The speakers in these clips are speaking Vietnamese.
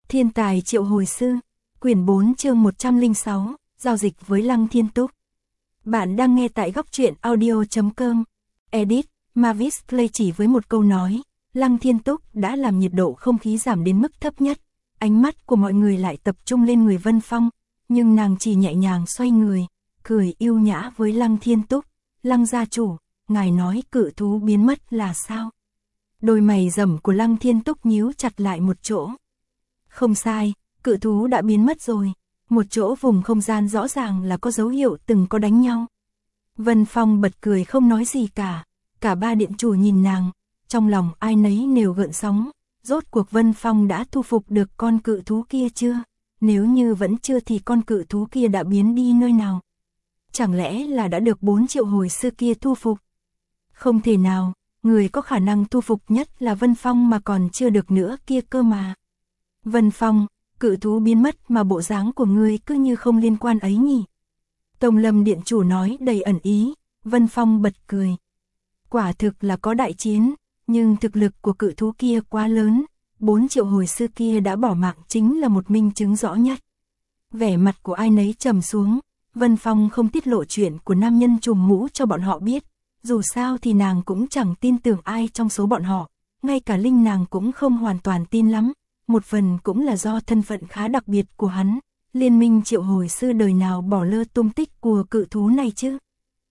Thiên tài triệu hồi sư, quyển 4 chương 106, giao dịch với Lăng Thiên Túc. Bạn đang nghe tại góc truyện audio.com. Edit, Mavis Clay chỉ với một câu nói, Lăng Thiên Túc đã làm nhiệt độ không khí giảm đến mức thấp nhất. Ánh mắt của mọi người lại tập trung lên người Vân Phong, nhưng nàng chỉ nhẹ nhàng xoay người, cười yêu nhã với Lăng Thiên Túc. Lăng gia chủ, ngài nói cự thú biến mất là sao? Đôi mày rậm của Lăng Thiên Túc nhíu chặt lại một chỗ. Không sai, cự thú đã biến mất rồi. Một chỗ vùng không gian rõ ràng là có dấu hiệu từng có đánh nhau. Vân Phong bật cười không nói gì cả. Cả ba điện chủ nhìn nàng, trong lòng ai nấy đều gợn sóng. Rốt cuộc Vân Phong đã thu phục được con cự thú kia chưa? Nếu như vẫn chưa thì con cự thú kia đã biến đi nơi nào? Chẳng lẽ là đã được 4 triệu hồi sư kia thu phục? Không thể nào, người có khả năng thu phục nhất là Vân Phong mà còn chưa được nữa kia cơ mà. Vân Phong, cự thú biến mất mà bộ dáng của ngươi cứ như không liên quan ấy nhỉ? Tông Lâm điện chủ nói đầy ẩn ý. Vân Phong bật cười. Quả thực là có đại chiến, nhưng thực lực của cự thú kia quá lớn, 4 triệu hồi sư kia đã bỏ mạng chính là một minh chứng rõ nhất. Vẻ mặt của ai nấy trầm xuống. Vân Phong không tiết lộ chuyện của nam nhân trùm mũ cho bọn họ biết. Dù sao thì nàng cũng chẳng tin tưởng ai trong số bọn họ, ngay cả Linh nàng cũng không hoàn toàn tin lắm. Một phần cũng là do thân phận khá đặc biệt của hắn. Liên minh triệu hồi sư đời nào bỏ lơ tung tích của cự thú này chứ?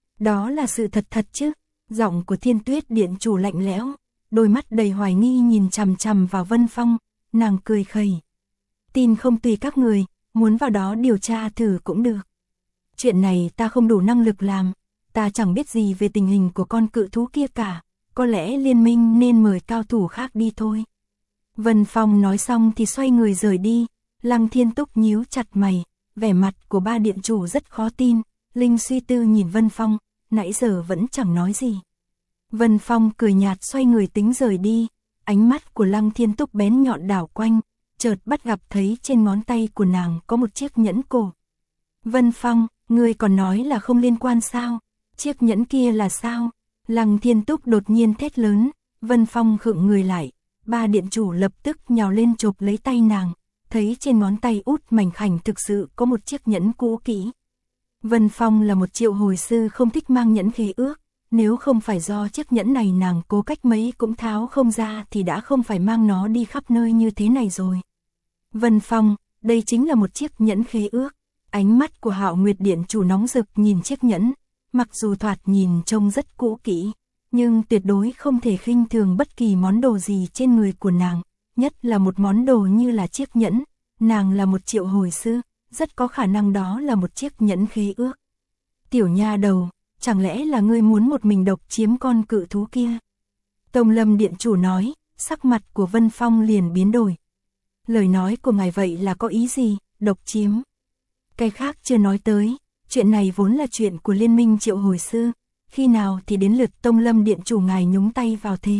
Đó là sự thật chứ? Giọng của Thiên Tuyết điện chủ lạnh lẽo, đôi mắt đầy hoài nghi nhìn chằm chằm vào Vân Phong, nàng cười khẩy. Tin không tùy các người, muốn vào đó điều tra thử cũng được. Chuyện này ta không đủ năng lực làm, ta chẳng biết gì về tình hình của con cự thú kia cả, có lẽ liên minh nên mời cao thủ khác đi thôi. Vân Phong nói xong thì xoay người rời đi. Lăng Thiên Túc nhíu chặt mày, vẻ mặt của ba điện chủ rất khó tin. Linh suy tư nhìn Vân Phong, nãy giờ vẫn chẳng nói gì. Vân Phong cười nhạt xoay người tính rời đi. Ánh mắt của Lăng Thiên Túc bén nhọn đảo quanh, chợt bắt gặp thấy trên ngón tay của nàng có một chiếc nhẫn cổ. Vân Phong, ngươi còn nói là không liên quan sao? Chiếc nhẫn kia là sao? Lăng Thiên Túc đột nhiên thét lớn. Vân Phong khựng người lại. Ba điện chủ lập tức nhào lên chộp lấy tay nàng, thấy trên ngón tay út mảnh khảnh thực sự có một chiếc nhẫn cũ kỹ. Vân Phong là một triệu hồi sư không thích mang nhẫn khế ước, nếu không phải do chiếc nhẫn này nàng cố cách mấy cũng tháo không ra thì đã không phải mang nó đi khắp nơi như thế này rồi. Vân Phong, đây chính là một chiếc nhẫn khế ước. Ánh mắt của Hạo Nguyệt điện chủ nóng rực nhìn chiếc nhẫn, mặc dù thoạt nhìn trông rất cũ kỹ, nhưng tuyệt đối không thể khinh thường bất kỳ món đồ gì trên người của nàng, nhất là một món đồ như là chiếc nhẫn. Nàng là một triệu hồi sư, rất có khả năng đó là một chiếc nhẫn khế ước. Tiểu nha đầu, chẳng lẽ là ngươi muốn một mình độc chiếm con cự thú kia? Tông Lâm điện chủ nói, sắc mặt của Vân Phong liền biến đổi. Lời nói của ngài vậy là có ý gì, độc chiếm? Cái khác chưa nói tới, chuyện này vốn là chuyện của liên minh triệu hồi sư. Khi nào thì đến lượt Tông Lâm điện chủ ngài nhúng tay vào thế?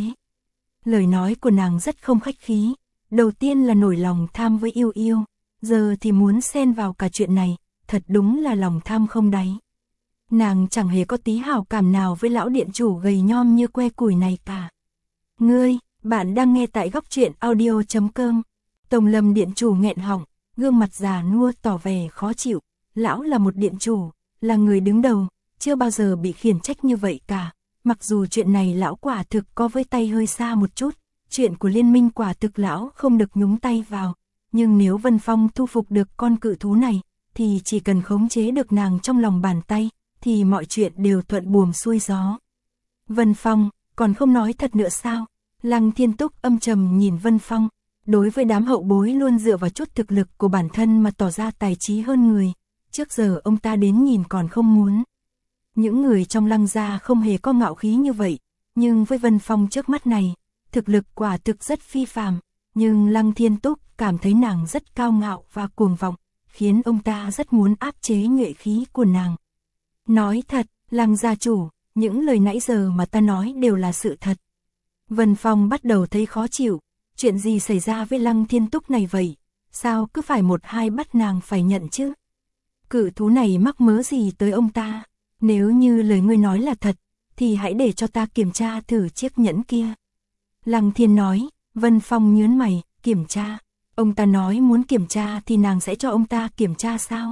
Lời nói của nàng rất không khách khí. Đầu tiên là nổi lòng tham với yêu yêu, giờ thì muốn xen vào cả chuyện này, thật đúng là lòng tham không đáy. Nàng chẳng hề có tí hảo cảm nào với lão điện chủ gầy nhom như que củi này cả. Ngươi, bạn đang nghe tại góc truyện audio.com. Tông Lâm điện chủ nghẹn họng, gương mặt già nua tỏ vẻ khó chịu. Lão là một điện chủ, là người đứng đầu, chưa bao giờ bị khiển trách như vậy cả. Mặc dù chuyện này lão quả thực có với tay hơi xa một chút, chuyện của liên minh quả thực lão không được nhúng tay vào. Nhưng nếu Vân Phong thu phục được con cự thú này, thì chỉ cần khống chế được nàng trong lòng bàn tay, thì mọi chuyện đều thuận buồm xuôi gió. Vân Phong, còn không nói thật nữa sao? Lăng Thiên Túc âm trầm nhìn Vân Phong, đối với đám hậu bối luôn dựa vào chút thực lực của bản thân mà tỏ ra tài trí hơn người. Trước giờ ông ta đến nhìn còn không muốn. Những người trong Lăng gia không hề có ngạo khí như vậy, nhưng với Vân Phong trước mắt này, thực lực quả thực rất phi phàm, nhưng Lăng Thiên Túc cảm thấy nàng rất cao ngạo và cuồng vọng, khiến ông ta rất muốn áp chế nhuệ khí của nàng. Nói thật, Lăng gia chủ, những lời nãy giờ mà ta nói đều là sự thật. Vân Phong bắt đầu thấy khó chịu, chuyện gì xảy ra với Lăng Thiên Túc này vậy, sao cứ phải một hai bắt nàng phải nhận chứ? Cự thú này mắc mớ gì tới ông ta? Nếu như lời ngươi nói là thật, thì hãy để cho ta kiểm tra thử chiếc nhẫn kia. Lăng Thiên nói. Vân Phong nhớn mày, kiểm tra. Ông ta nói muốn kiểm tra thì nàng sẽ cho ông ta kiểm tra sao?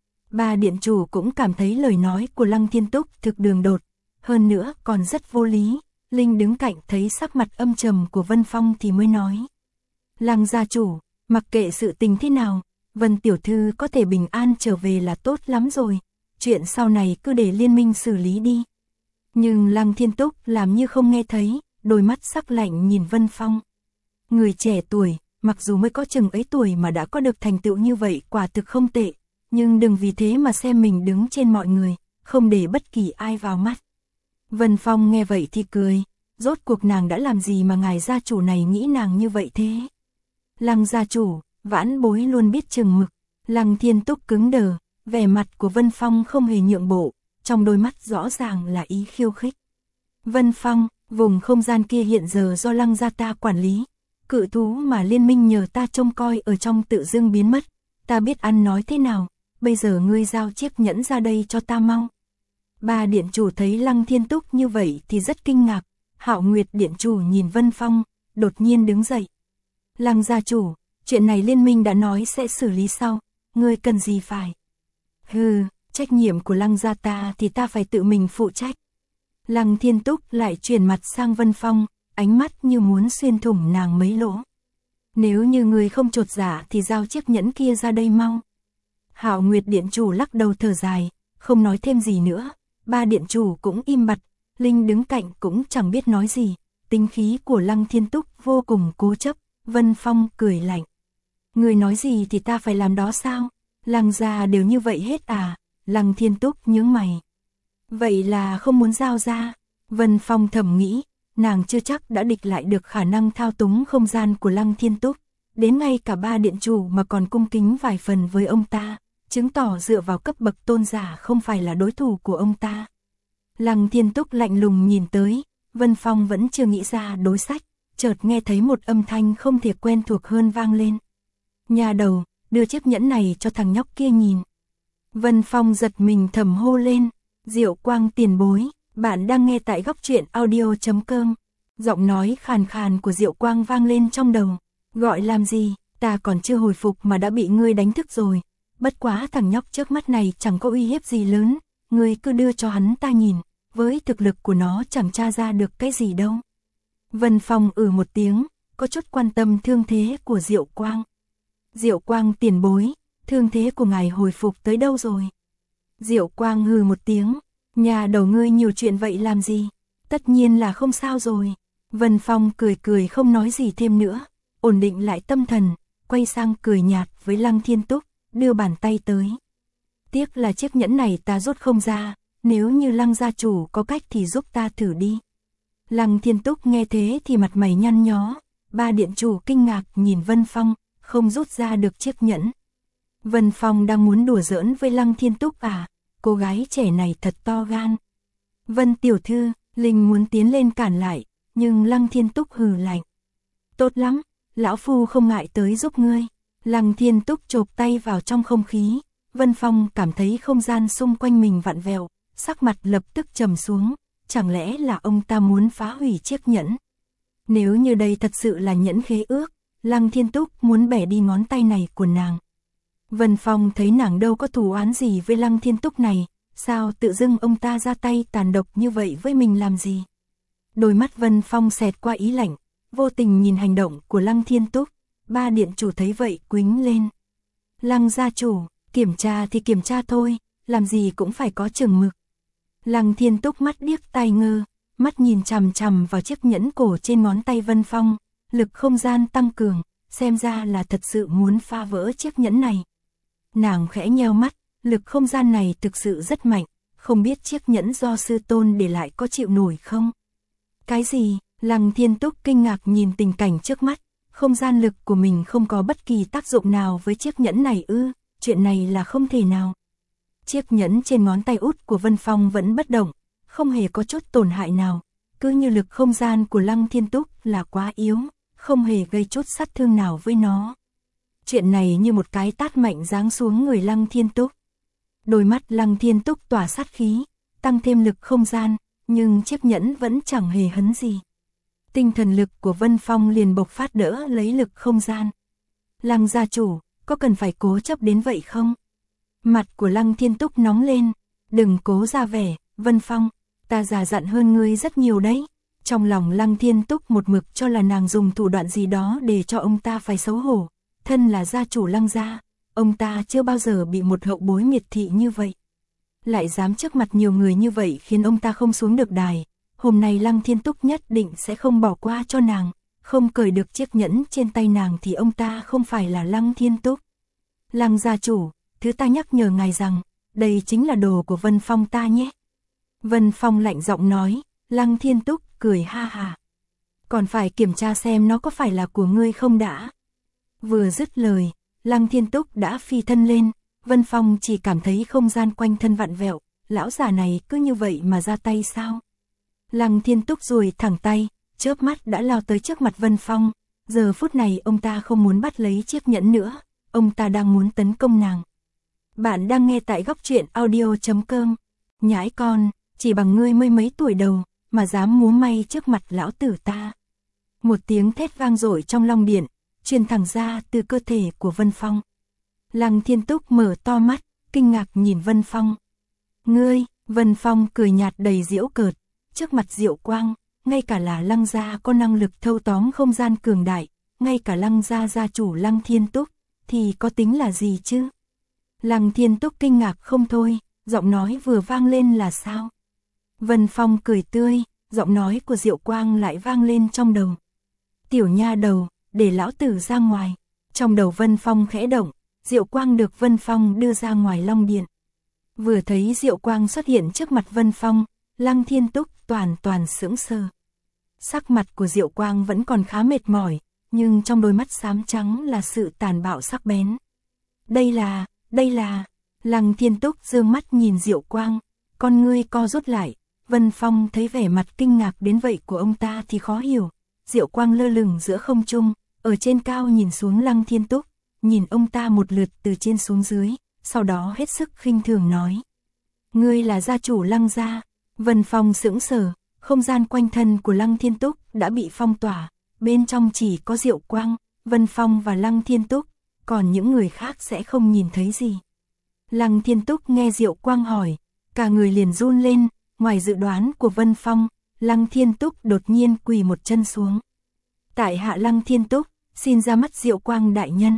Ba điện chủ cũng cảm thấy lời nói của Lăng Thiên Túc thực đường đột, hơn nữa còn rất vô lý. Linh đứng cạnh thấy sắc mặt âm trầm của Vân Phong thì mới nói. Lăng gia chủ, mặc kệ sự tình thế nào, Vân tiểu thư có thể bình an trở về là tốt lắm rồi, chuyện sau này cứ để liên minh xử lý đi. Nhưng Lăng Thiên Túc làm như không nghe thấy, đôi mắt sắc lạnh nhìn Vân Phong. Người trẻ tuổi, mặc dù mới có chừng ấy tuổi mà đã có được thành tựu như vậy quả thực không tệ, nhưng đừng vì thế mà xem mình đứng trên mọi người, không để bất kỳ ai vào mắt. Vân Phong nghe vậy thì cười, rốt cuộc nàng đã làm gì mà ngài gia chủ này nghĩ nàng như vậy thế? Lăng gia chủ, vãn bối luôn biết chừng mực. Lăng Thiên Túc cứng đờ, vẻ mặt của Vân Phong không hề nhượng bộ, trong đôi mắt rõ ràng là ý khiêu khích. Vân Phong, vùng không gian kia hiện giờ do Lăng gia ta quản lý, cự thú mà liên minh nhờ ta trông coi ở trong tự dưng biến mất, ta biết ăn nói thế nào, bây giờ ngươi giao chiếc nhẫn ra đây cho ta mau. Ba điện chủ thấy Lăng Thiên Túc như vậy thì rất kinh ngạc. Hạo Nguyệt điện chủ nhìn Vân Phong, đột nhiên đứng dậy. Lăng gia chủ, chuyện này liên minh đã nói sẽ xử lý sau, ngươi cần gì phải? Hừ, trách nhiệm của Lăng gia ta thì ta phải tự mình phụ trách. Lăng Thiên Túc lại chuyển mặt sang Vân Phong, ánh mắt như muốn xuyên thủng nàng mấy lỗ. Nếu như ngươi không chột dạ thì giao chiếc nhẫn kia ra đây mau. Hạo Nguyệt điện chủ lắc đầu thở dài, không nói thêm gì nữa. Ba điện chủ cũng im bặt, Linh đứng cạnh cũng chẳng biết nói gì. Tính khí của Lăng Thiên Túc vô cùng cố chấp. Vân Phong cười lạnh. Người nói gì thì ta phải làm đó sao? Lăng gia đều như vậy hết à? Lăng Thiên Túc nhướng mày. Vậy là không muốn giao ra. Vân Phong thầm nghĩ, nàng chưa chắc đã địch lại được khả năng thao túng không gian của Lăng Thiên Túc. Đến ngay cả ba điện chủ mà còn cung kính vài phần với ông ta, chứng tỏ dựa vào cấp bậc tôn giả không phải là đối thủ của ông ta. Lăng Thiên Túc lạnh lùng nhìn tới, Vân Phong vẫn chưa nghĩ ra đối sách, chợt nghe thấy một âm thanh không thể quen thuộc hơn vang lên. Nhà đầu, đưa chiếc nhẫn này cho thằng nhóc kia nhìn. Vân Phong giật mình thầm hô lên, Diệu Quang tiền bối, bạn đang nghe tại góc truyện audio.com. Giọng nói khàn khàn của Diệu Quang vang lên trong đầu, gọi làm gì, ta còn chưa hồi phục mà đã bị ngươi đánh thức rồi. Bất quá thằng nhóc trước mắt này chẳng có uy hiếp gì lớn, ngươi cứ đưa cho hắn ta nhìn, với thực lực của nó chẳng tra ra được cái gì đâu. Vân Phong một tiếng, có chút quan tâm thương thế của Diệu Quang. Diệu Quang tiền bối, thương thế của ngài hồi phục tới đâu rồi? Diệu Quang hừ một tiếng, nhà đầu ngươi nhiều chuyện vậy làm gì? Tất nhiên là không sao rồi. Vân Phong cười cười không nói gì thêm nữa, ổn định lại tâm thần, quay sang cười nhạt với Lăng Thiên Túc, đưa bàn tay tới. Tiếc là chiếc nhẫn này ta rút không ra, nếu như Lăng gia chủ có cách thì giúp ta thử đi. Lăng Thiên Túc nghe thế thì mặt mày nhăn nhó, ba điện chủ kinh ngạc nhìn Vân Phong, không rút ra được chiếc nhẫn. Vân Phong đang muốn đùa giỡn với Lăng Thiên Túc à, cô gái trẻ này thật to gan. Vân tiểu thư, Linh muốn tiến lên cản lại, nhưng Lăng Thiên Túc hừ lạnh. Tốt lắm, lão phu không ngại tới giúp ngươi. Lăng Thiên Túc chộp tay vào trong không khí, Vân Phong cảm thấy không gian xung quanh mình vặn vẹo, sắc mặt lập tức trầm xuống, chẳng lẽ là ông ta muốn phá hủy chiếc nhẫn? Nếu như đây thật sự là nhẫn khế ước, Lăng Thiên Túc muốn bẻ đi ngón tay này của nàng. Vân Phong thấy nàng đâu có thù oán gì với Lăng Thiên Túc này, sao tự dưng ông ta ra tay tàn độc như vậy với mình làm gì? Đôi mắt Vân Phong xẹt qua ý lạnh, vô tình nhìn hành động của Lăng Thiên Túc, ba điện chủ thấy vậy quýnh lên. Lăng gia chủ, kiểm tra thì kiểm tra thôi, làm gì cũng phải có chừng mực. Lăng Thiên Túc mắt điếc tai ngơ, mắt nhìn chằm chằm vào chiếc nhẫn cổ trên ngón tay Vân Phong, lực không gian tăng cường, xem ra là thật sự muốn phá vỡ chiếc nhẫn này. Nàng khẽ nheo mắt, lực không gian này thực sự rất mạnh, không biết chiếc nhẫn do sư tôn để lại có chịu nổi không? Cái gì? Lăng Thiên Túc kinh ngạc nhìn tình cảnh trước mắt, không gian lực của mình không có bất kỳ tác dụng nào với chiếc nhẫn này ư, chuyện này là không thể nào. Chiếc nhẫn trên ngón tay út của Vân Phong vẫn bất động, không hề có chút tổn hại nào, cứ như lực không gian của Lăng Thiên Túc là quá yếu, không hề gây chút sát thương nào với nó. Chuyện này như một cái tát mạnh giáng xuống người Lăng Thiên Túc. Đôi mắt Lăng Thiên Túc tỏa sát khí, tăng thêm lực không gian, nhưng chiếc nhẫn vẫn chẳng hề hấn gì. Tinh thần lực của Vân Phong liền bộc phát đỡ lấy lực không gian. Lăng gia chủ, có cần phải cố chấp đến vậy không? Mặt của Lăng Thiên Túc nóng lên, đừng cố ra vẻ, Vân Phong, ta già dặn hơn ngươi rất nhiều đấy. Trong lòng Lăng Thiên Túc một mực cho là nàng dùng thủ đoạn gì đó để cho ông ta phải xấu hổ, thân là gia chủ Lăng gia, ông ta chưa bao giờ bị một hậu bối miệt thị như vậy. Lại dám trước mặt nhiều người như vậy khiến ông ta không xuống được đài, hôm nay Lăng Thiên Túc nhất định sẽ không bỏ qua cho nàng, không cởi được chiếc nhẫn trên tay nàng thì ông ta không phải là Lăng Thiên Túc. Lăng gia chủ, thứ ta nhắc nhở ngài rằng, đây chính là đồ của Vân Phong ta nhé. Vân Phong lạnh giọng nói, Lăng Thiên Túc cười ha ha. Còn phải kiểm tra xem nó có phải là của ngươi không đã. Vừa dứt lời, Lăng Thiên Túc đã phi thân lên, Vân Phong chỉ cảm thấy không gian quanh thân vặn vẹo, lão già này cứ như vậy mà ra tay sao? Lăng Thiên Túc duỗi thẳng tay, chớp mắt đã lao tới trước mặt Vân Phong, giờ phút này ông ta không muốn bắt lấy chiếc nhẫn nữa, ông ta đang muốn tấn công nàng. Bạn đang nghe tại góc truyện audio.com. Nhãi con, chỉ bằng ngươi mới mấy tuổi đầu mà dám múa may trước mặt lão tử ta. Một tiếng thét vang dội trong long điện, truyền thẳng ra từ cơ thể của Vân Phong. Lăng Thiên Túc mở to mắt, kinh ngạc nhìn Vân Phong. Ngươi, Vân Phong cười nhạt đầy giễu cợt, trước mặt Diệu Quang, ngay cả là Lăng gia có năng lực thâu tóm không gian cường đại, ngay cả Lăng gia gia chủ Lăng Thiên Túc, thì có tính là gì chứ? Lăng Thiên Túc kinh ngạc không thôi, giọng nói vừa vang lên là sao? Vân Phong cười tươi, giọng nói của Diệu Quang lại vang lên trong đầu. Tiểu nha đầu, để lão tử ra ngoài. Trong đầu Vân Phong khẽ động, Diệu Quang được Vân Phong đưa ra ngoài long điện. Vừa thấy Diệu Quang xuất hiện trước mặt Vân Phong, Lăng Thiên Túc toàn sững sờ. Sắc mặt của Diệu Quang vẫn còn khá mệt mỏi, nhưng trong đôi mắt xám trắng là sự tàn bạo sắc bén. Đây là, Lăng Thiên Túc dương mắt nhìn Diệu Quang, con ngươi co rút lại, Vân Phong thấy vẻ mặt kinh ngạc đến vậy của ông ta thì khó hiểu. Diệu Quang lơ lửng giữa không trung, ở trên cao nhìn xuống Lăng Thiên Túc, nhìn ông ta một lượt từ trên xuống dưới, sau đó hết sức khinh thường nói. Ngươi là gia chủ Lăng gia. Vân Phong sững sờ, không gian quanh thân của Lăng Thiên Túc đã bị phong tỏa, bên trong chỉ có Diệu Quang, Vân Phong và Lăng Thiên Túc, còn những người khác sẽ không nhìn thấy gì. Lăng Thiên Túc nghe Diệu Quang hỏi, cả người liền run lên, ngoài dự đoán của Vân Phong, Lăng Thiên Túc đột nhiên quỳ một chân xuống. Tại hạ Lăng Thiên Túc, xin ra mắt Diệu Quang đại nhân.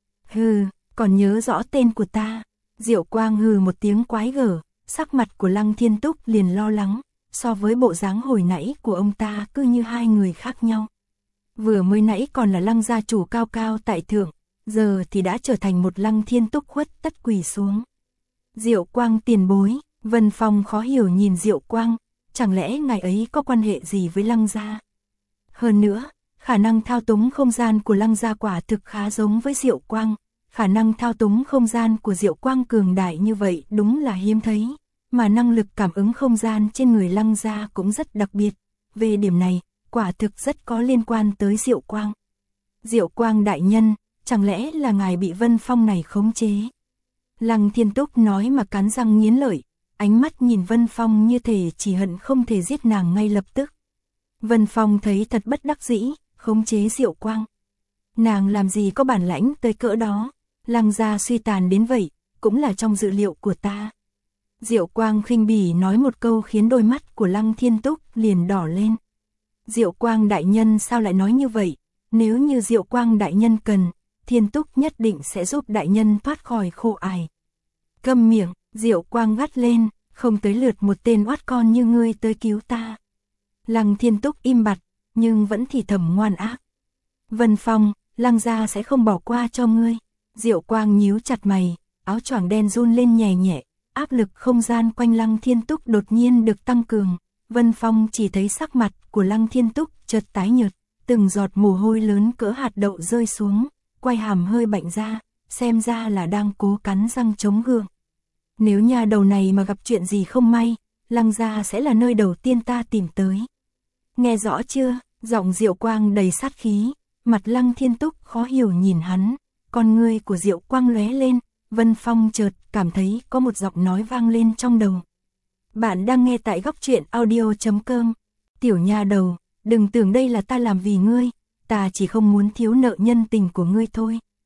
Hừ, còn nhớ rõ tên của ta. Diệu Quang hừ một tiếng quái gở, sắc mặt của Lăng Thiên Túc liền lo lắng, so với bộ dáng hồi nãy của ông ta cứ như hai người khác nhau. Vừa mới nãy còn là Lăng gia chủ cao cao tại thượng, giờ thì đã trở thành một Lăng Thiên Túc khuất tất quỳ xuống. Diệu Quang tiền bối, Vân Phong khó hiểu nhìn Diệu Quang, chẳng lẽ ngài ấy có quan hệ gì với Lăng gia? Hơn nữa, khả năng thao túng không gian của Lăng gia quả thực khá giống với Diệu Quang, khả năng thao túng không gian của Diệu Quang cường đại như vậy đúng là hiếm thấy, mà năng lực cảm ứng không gian trên người Lăng gia cũng rất đặc biệt, về điểm này, quả thực rất có liên quan tới Diệu Quang. Diệu Quang đại nhân, chẳng lẽ là ngài bị Vân Phong này khống chế? Lăng Thiên Túc nói mà cắn răng nghiến lợi, ánh mắt nhìn Vân Phong như thể chỉ hận không thể giết nàng ngay lập tức. Vân Phong thấy thật bất đắc dĩ, khống chế Diệu Quang. Nàng làm gì có bản lãnh tới cỡ đó, Lăng gia suy tàn đến vậy, cũng là trong dự liệu của ta. Diệu Quang khinh bỉ nói một câu khiến đôi mắt của Lăng Thiên Túc liền đỏ lên. Diệu Quang đại nhân sao lại nói như vậy, nếu như Diệu Quang đại nhân cần, Thiên Túc nhất định sẽ giúp đại nhân thoát khỏi khổ ải. Câm miệng, Diệu Quang gắt lên, không tới lượt một tên oát con như ngươi tới cứu ta. Lăng Thiên Túc im bặt, nhưng vẫn thì thầm ngoan ác. Vân Phong, Lăng gia sẽ không bỏ qua cho ngươi. Diệu Quang nhíu chặt mày, áo choàng đen run lên nhẹ nhẹ, áp lực không gian quanh Lăng Thiên Túc đột nhiên được tăng cường. Vân Phong chỉ thấy sắc mặt của Lăng Thiên Túc chợt tái nhợt, từng giọt mồ hôi lớn cỡ hạt đậu rơi xuống, quai hàm hơi bạnh ra, xem ra là đang cố cắn răng chống gượng. Nếu nhà đầu này mà gặp chuyện gì không may, Lăng gia sẽ là nơi đầu tiên ta tìm tới. Nghe rõ chưa? Giọng Diệu Quang đầy sát khí, mặt Lăng Thiên Túc khó hiểu nhìn hắn, con ngươi của Diệu Quang lóe lên, Vân Phong chợt cảm thấy có một giọng nói vang lên trong đầu. Bạn đang nghe tại góc truyện audio.com. Tiểu nha đầu, đừng tưởng đây là ta làm vì ngươi, ta chỉ không muốn thiếu nợ nhân tình của ngươi thôi.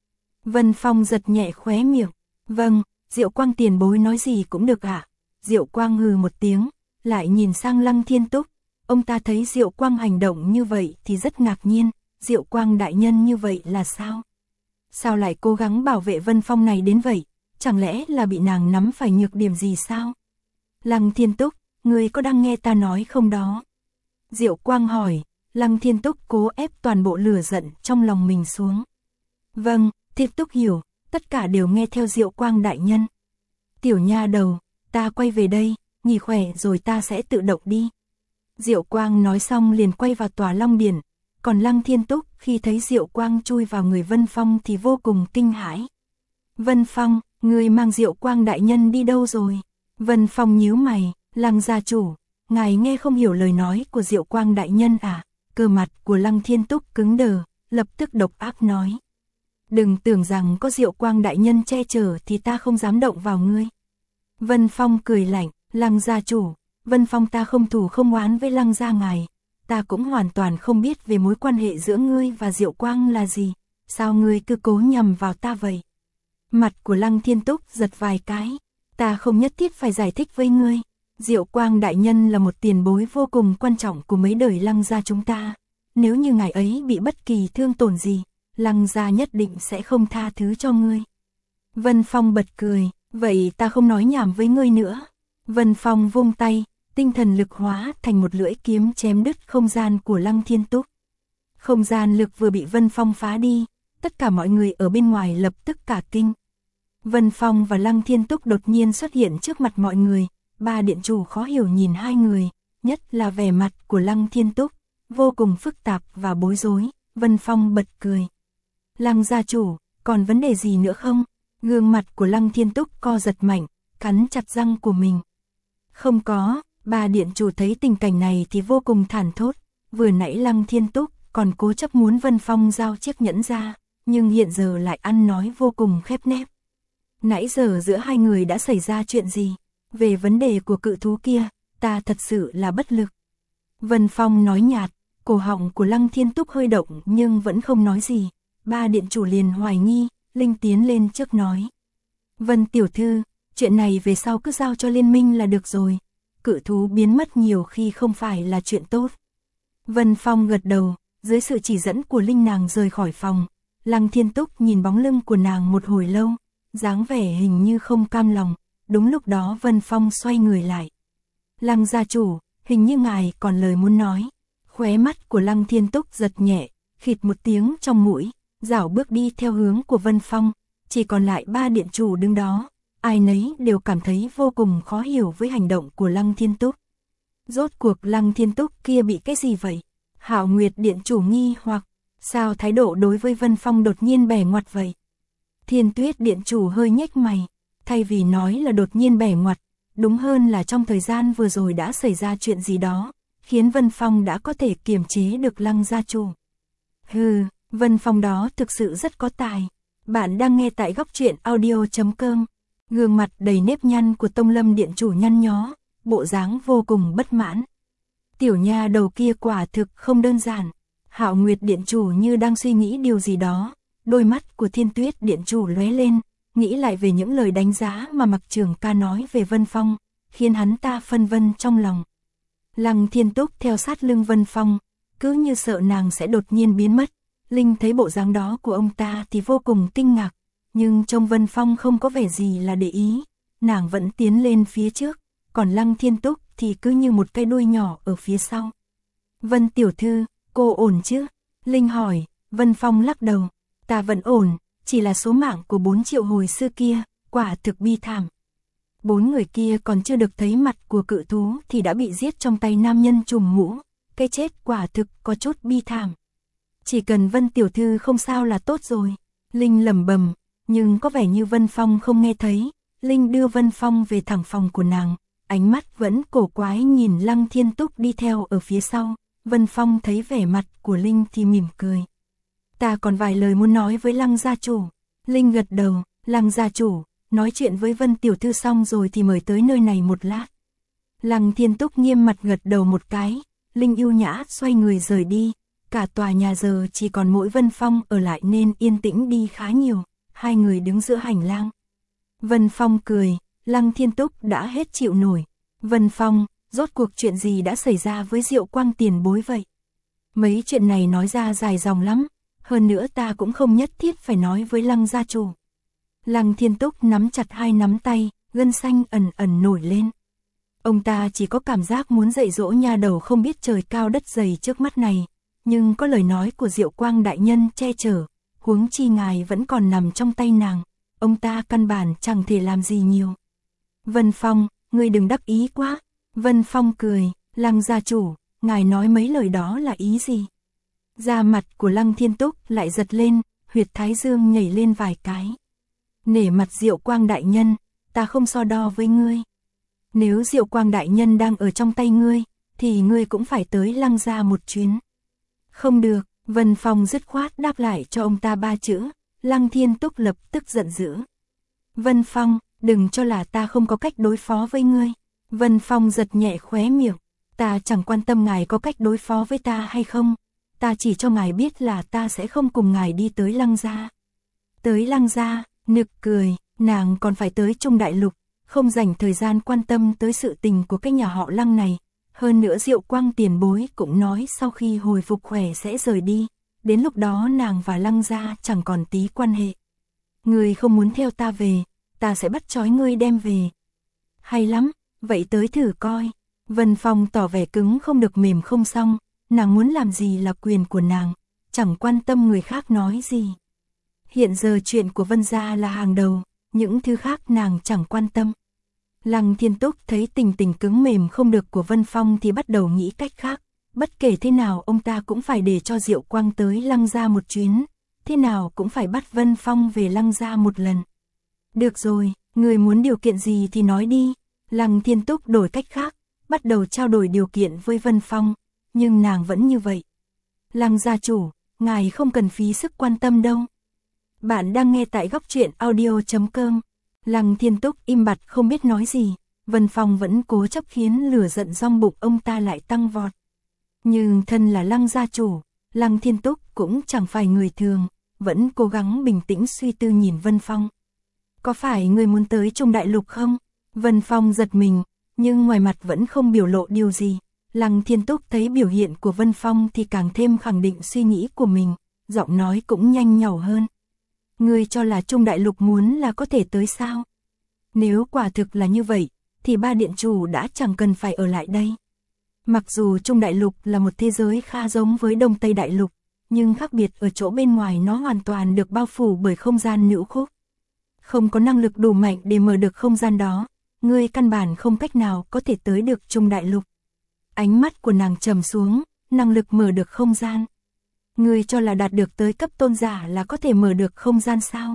Vân Phong giật nhẹ khóe miệng. Vâng, Diệu Quang tiền bối nói gì cũng được ạ. Diệu Quang hừ một tiếng, lại nhìn sang Lăng Thiên Túc. Ông ta thấy Diệu Quang hành động như vậy thì rất ngạc nhiên. Diệu Quang đại nhân như vậy là sao? Sao lại cố gắng bảo vệ Vân Phong này đến vậy? Chẳng lẽ là bị nàng nắm phải nhược điểm gì sao? Lăng Thiên Túc, ngươi có đang nghe ta nói không đó? Diệu Quang hỏi. Lăng Thiên Túc cố ép toàn bộ lửa giận trong lòng mình xuống. Vâng, Thiên Túc hiểu, tất cả đều nghe theo Diệu Quang đại nhân. Tiểu nha đầu, ta quay về đây, nghỉ khỏe rồi ta sẽ tự động đi. Diệu Quang nói xong liền quay vào tòa Long Điển, còn Lăng Thiên Túc khi thấy Diệu Quang chui vào người Vân Phong thì vô cùng kinh hãi. Vân Phong, người mang Diệu Quang đại nhân đi đâu rồi? Vân Phong nhíu mày, Lăng gia chủ, ngài nghe không hiểu lời nói của Diệu Quang đại nhân à? Cơ mặt của Lăng Thiên Túc cứng đờ, lập tức độc ác nói. Đừng tưởng rằng có Diệu Quang đại nhân che chở thì ta không dám động vào ngươi. Vân Phong cười lạnh, Lăng gia chủ, Vân Phong ta không thù không oán với Lăng gia ngài. Ta cũng hoàn toàn không biết về mối quan hệ giữa ngươi và Diệu Quang là gì. Sao ngươi cứ cố nhầm vào ta vậy? Mặt của Lăng Thiên Túc giật vài cái. Ta không nhất thiết phải giải thích với ngươi. Diệu Quang đại nhân là một tiền bối vô cùng quan trọng của mấy đời Lăng gia chúng ta. Nếu như ngài ấy bị bất kỳ thương tổn gì, Lăng gia nhất định sẽ không tha thứ cho ngươi. Vân Phong bật cười, vậy ta không nói nhảm với ngươi nữa. Vân Phong vung tay, tinh thần lực hóa thành một lưỡi kiếm chém đứt không gian của Lăng Thiên Túc. Không gian lực vừa bị Vân Phong phá đi, tất cả mọi người ở bên ngoài lập tức cả kinh. Vân Phong và Lăng Thiên Túc đột nhiên xuất hiện trước mặt mọi người, ba điện chủ khó hiểu nhìn hai người, nhất là vẻ mặt của Lăng Thiên Túc, vô cùng phức tạp và bối rối. Vân Phong bật cười. Lăng gia chủ, còn vấn đề gì nữa không? Gương mặt của Lăng Thiên Túc co giật mạnh, cắn chặt răng của mình. Không có, ba điện chủ thấy tình cảnh này thì vô cùng thản thốt. Vừa nãy Lăng Thiên Túc còn cố chấp muốn Vân Phong giao chiếc nhẫn ra, nhưng hiện giờ lại ăn nói vô cùng khép nép. Nãy giờ giữa hai người đã xảy ra chuyện gì? Về vấn đề của cự thú kia, ta thật sự là bất lực. Vân Phong nói nhạt, cổ họng của Lăng Thiên Túc hơi động nhưng vẫn không nói gì. Ba điện chủ liền hoài nghi, Linh tiến lên trước nói. Vân tiểu thư, chuyện này về sau cứ giao cho liên minh là được rồi. Cự thú biến mất nhiều khi không phải là chuyện tốt. Vân Phong gật đầu, dưới sự chỉ dẫn của Linh nàng rời khỏi phòng. Lăng Thiên Túc nhìn bóng lưng của nàng một hồi lâu, dáng vẻ hình như không cam lòng. Đúng lúc đó Vân Phong xoay người lại. Lăng gia chủ, hình như ngài còn lời muốn nói. Khóe mắt của Lăng Thiên Túc giật nhẹ, khịt một tiếng trong mũi, dảo bước đi theo hướng của Vân Phong. Chỉ còn lại ba điện chủ đứng đó, ai nấy đều cảm thấy vô cùng khó hiểu với hành động của Lăng Thiên Túc. Rốt cuộc Lăng Thiên Túc kia bị cái gì vậy? Hạo Nguyệt điện chủ nghi hoặc, sao thái độ đối với Vân Phong đột nhiên bẻ ngoặt vậy? Thiên Tuyết điện chủ hơi nhếch mày, thay vì nói là đột nhiên bẻ ngoặt, đúng hơn là trong thời gian vừa rồi đã xảy ra chuyện gì đó, khiến Vân Phong đã có thể kiềm chế được Lăng gia chủ. Hừ, Vân Phong đó thực sự rất có tài. Bạn đang nghe tại góc truyện audio.com. Gương mặt đầy nếp nhăn của Tông Lâm điện chủ nhăn nhó, bộ dáng vô cùng bất mãn. Tiểu nha đầu kia quả thực không đơn giản. Hạo Nguyệt điện chủ như đang suy nghĩ điều gì đó, đôi mắt của Thiên Tuyết điện chủ lóe lên, nghĩ lại về những lời đánh giá mà Mặc Trường Ca nói về Vân Phong, khiến hắn ta phân vân trong lòng. Lăng Thiên Túc theo sát lưng Vân Phong, cứ như sợ nàng sẽ đột nhiên biến mất. Linh thấy bộ dáng đó của ông ta thì vô cùng kinh ngạc, nhưng trông Vân Phong không có vẻ gì là để ý, nàng vẫn tiến lên phía trước, còn Lăng Thiên Túc thì cứ như một cái đuôi nhỏ ở phía sau. Vân tiểu thư, cô ổn chứ? Linh hỏi. Vân Phong lắc đầu, ta vẫn ổn, chỉ là số mạng của 4 triệu hồi xưa kia, quả thực bi thảm. 4 người kia còn chưa được thấy mặt của cự thú thì đã bị giết trong tay nam nhân trùm mũ, cái chết quả thực có chút bi thảm. Chỉ cần Vân tiểu thư không sao là tốt rồi. Linh lẩm bẩm, nhưng có vẻ như Vân Phong không nghe thấy. Linh đưa Vân Phong về thẳng phòng của nàng, ánh mắt vẫn cổ quái nhìn Lăng Thiên Túc đi theo ở phía sau. Vân Phong thấy vẻ mặt của Linh thì mỉm cười. Ta còn vài lời muốn nói với Lăng gia chủ. Linh gật đầu, Lăng gia chủ, nói chuyện với Vân tiểu thư xong rồi thì mời tới nơi này một lát. Lăng Thiên Túc nghiêm mặt gật đầu một cái, Linh yêu nhã xoay người rời đi. Cả tòa nhà giờ chỉ còn mỗi Vân Phong ở lại nên yên tĩnh đi khá nhiều. hai người đứng giữa hành lang. Vân Phong cười, Lăng Thiên Túc đã hết chịu nổi. Vân Phong, rốt cuộc chuyện gì đã xảy ra với Diệu Quang tiền bối vậy? Mấy chuyện này nói ra dài dòng lắm, hơn nữa ta cũng không nhất thiết phải nói với Lăng gia chủ. Lăng Thiên Túc nắm chặt hai nắm tay, gân xanh ẩn ẩn nổi lên. Ông ta chỉ có cảm giác muốn dạy dỗ nha đầu không biết trời cao đất dày trước mắt này, nhưng có lời nói của Diệu Quang đại nhân che chở, huống chi ngài vẫn còn nằm trong tay nàng, ông ta căn bản chẳng thể làm gì nhiều. Vân Phong, ngươi đừng đắc ý quá. Vân Phong cười, Lăng gia chủ, ngài nói mấy lời đó là ý gì? Da mặt của Lăng Thiên Túc lại giật lên, huyệt thái dương nhảy lên vài cái. Nể mặt Diệu Quang đại nhân, ta không so đo với ngươi. Nếu Diệu Quang đại nhân đang ở trong tay ngươi, thì ngươi cũng phải tới Lăng gia một chuyến. Không được, Vân Phong dứt khoát đáp lại cho ông ta ba chữ. Lăng Thiên Túc lập tức giận dữ. Vân Phong, đừng cho là ta không có cách đối phó với ngươi. Vân Phong giật nhẹ khóe miệng. Ta chẳng quan tâm ngài có cách đối phó với ta hay không. Ta chỉ cho ngài biết là ta sẽ không cùng ngài đi tới Lăng gia. Tới Lăng gia, nực cười, nàng còn phải tới Trung Đại Lục, không dành thời gian quan tâm tới sự tình của cái nhà họ Lăng này. Hơn nữa Diệu Quang tiền bối cũng nói sau khi hồi phục khỏe sẽ rời đi. Đến lúc đó nàng và Lăng gia chẳng còn tí quan hệ. Ngươi không muốn theo ta về, ta sẽ bắt trói ngươi đem về. Hay lắm, vậy tới thử coi. Vân Phong tỏ vẻ cứng không được mềm không xong, nàng muốn làm gì là quyền của nàng, chẳng quan tâm người khác nói gì. Hiện giờ chuyện của Vân gia là hàng đầu, những thứ khác nàng chẳng quan tâm. Lăng Thiên Túc thấy tình tình cứng mềm không được của Vân Phong thì bắt đầu nghĩ cách khác. Bất kể thế nào ông ta cũng phải để cho Diệu Quang tới Lăng gia một chuyến, thế nào cũng phải bắt Vân Phong về Lăng gia một lần. Được rồi, người muốn điều kiện gì thì nói đi. Lăng Thiên Túc đổi cách khác, bắt đầu trao đổi điều kiện với Vân Phong, nhưng nàng vẫn như vậy. Lăng gia chủ, ngài không cần phí sức quan tâm đâu. Bạn đang nghe tại góc truyện audio.com. Lăng Thiên Túc im bặt không biết nói gì, Vân Phong vẫn cố chấp khiến lửa giận trong bụng ông ta lại tăng vọt. Nhưng thân là Lăng gia chủ, Lăng Thiên Túc cũng chẳng phải người thường, vẫn cố gắng bình tĩnh suy tư nhìn Vân Phong. Có phải người muốn tới Trung Đại Lục không? Vân Phong giật mình, nhưng ngoài mặt vẫn không biểu lộ điều gì. Lăng Thiên Túc thấy biểu hiện của Vân Phong thì càng thêm khẳng định suy nghĩ của mình, giọng nói cũng nhanh nhảu hơn. Ngươi cho là Trung Đại Lục muốn là có thể tới sao? Nếu quả thực là như vậy, thì ba điện chủ đã chẳng cần phải ở lại đây. Mặc dù Trung Đại Lục là một thế giới khá giống với Đông Tây Đại Lục, nhưng khác biệt ở chỗ bên ngoài nó hoàn toàn được bao phủ bởi không gian nhũ khúc. Không có năng lực đủ mạnh để mở được không gian đó, ngươi căn bản không cách nào có thể tới được Trung Đại Lục. Ánh mắt của nàng trầm xuống, năng lực mở được không gian. Ngươi cho là đạt được tới cấp tôn giả là có thể mở được không gian sao?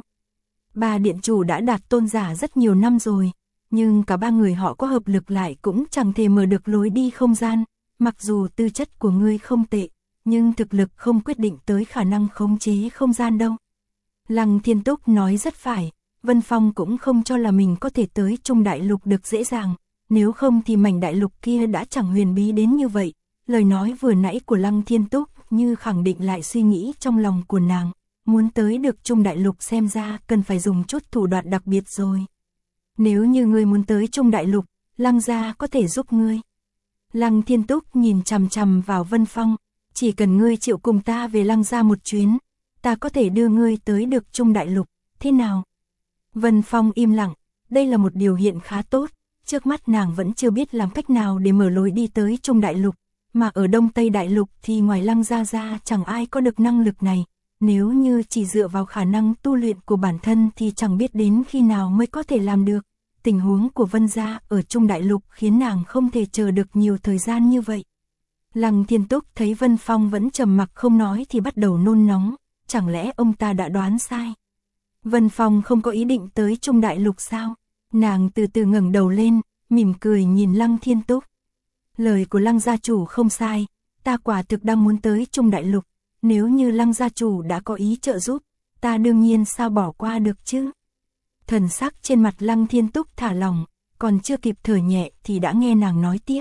Ba điện chủ đã đạt tôn giả rất nhiều năm rồi, nhưng cả ba người họ có hợp lực lại cũng chẳng thể mở được lối đi không gian. Mặc dù tư chất của ngươi không tệ, nhưng thực lực không quyết định tới khả năng khống chế không gian đâu. Lăng Thiên Túc nói rất phải, Vân Phong cũng không cho là mình có thể tới Trung Đại Lục được dễ dàng, nếu không thì mảnh đại lục kia đã chẳng huyền bí đến như vậy. Lời nói vừa nãy của Lăng Thiên Túc như khẳng định lại suy nghĩ trong lòng của nàng, muốn tới được Trung Đại Lục xem ra cần phải dùng chút thủ đoạn đặc biệt rồi. Nếu như ngươi muốn tới Trung Đại Lục, Lăng gia có thể giúp ngươi. Lăng Thiên Túc nhìn chằm chằm vào Vân Phong, chỉ cần ngươi chịu cùng ta về Lăng gia một chuyến, ta có thể đưa ngươi tới được Trung Đại Lục, thế nào? Vân Phong im lặng, đây là một điều hiện khá tốt, trước mắt nàng vẫn chưa biết làm cách nào để mở lối đi tới Trung Đại Lục, mà ở Đông Tây Đại Lục thì ngoài Lăng gia ra chẳng ai có được năng lực này, nếu như chỉ dựa vào khả năng tu luyện của bản thân thì chẳng biết đến khi nào mới có thể làm được. Tình huống của Vân gia ở Trung Đại Lục khiến nàng không thể chờ được nhiều thời gian như vậy. Lăng Thiên Túc thấy Vân Phong vẫn trầm mặc không nói thì bắt đầu nôn nóng, chẳng lẽ ông ta đã đoán sai? Vân Phong không có ý định tới Trung Đại Lục sao? Nàng từ từ ngẩng đầu lên, mỉm cười nhìn Lăng Thiên Túc. Lời của Lăng gia chủ không sai, ta quả thực đang muốn tới Trung Đại Lục, nếu như Lăng gia chủ đã có ý trợ giúp, ta đương nhiên sao bỏ qua được chứ? Thần sắc trên mặt Lăng Thiên Túc thả lỏng, còn chưa kịp thở nhẹ thì đã nghe nàng nói tiếp.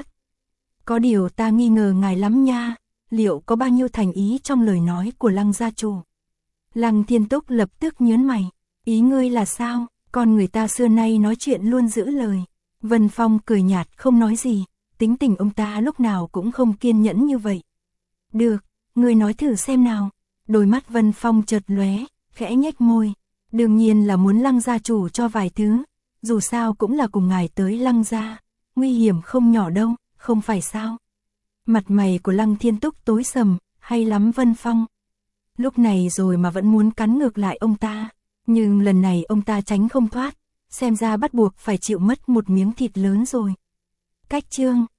Có điều ta nghi ngờ ngài lắm nha, liệu có bao nhiêu thành ý trong lời nói của Lăng gia chủ? Lăng Thiên Túc lập tức nhớn mày, Ý ngươi là sao? Con người ta xưa nay nói chuyện luôn giữ lời. Vân Phong cười nhạt không nói gì, tính tình ông ta lúc nào cũng không kiên nhẫn như vậy. Được, ngươi nói thử xem nào. Đôi mắt Vân Phong chợt lóe, khẽ nhếch môi. Đương nhiên là muốn Lăng gia chủ cho vài thứ, dù sao cũng là cùng ngài tới Lăng gia, nguy hiểm không nhỏ đâu, không phải sao? Mặt mày của Lăng Thiên Túc tối sầm, hay lắm Vân Phong. Lúc này rồi mà vẫn muốn cắn ngược lại ông ta, nhưng lần này ông ta tránh không thoát, xem ra bắt buộc phải chịu mất một miếng thịt lớn rồi. Cách chương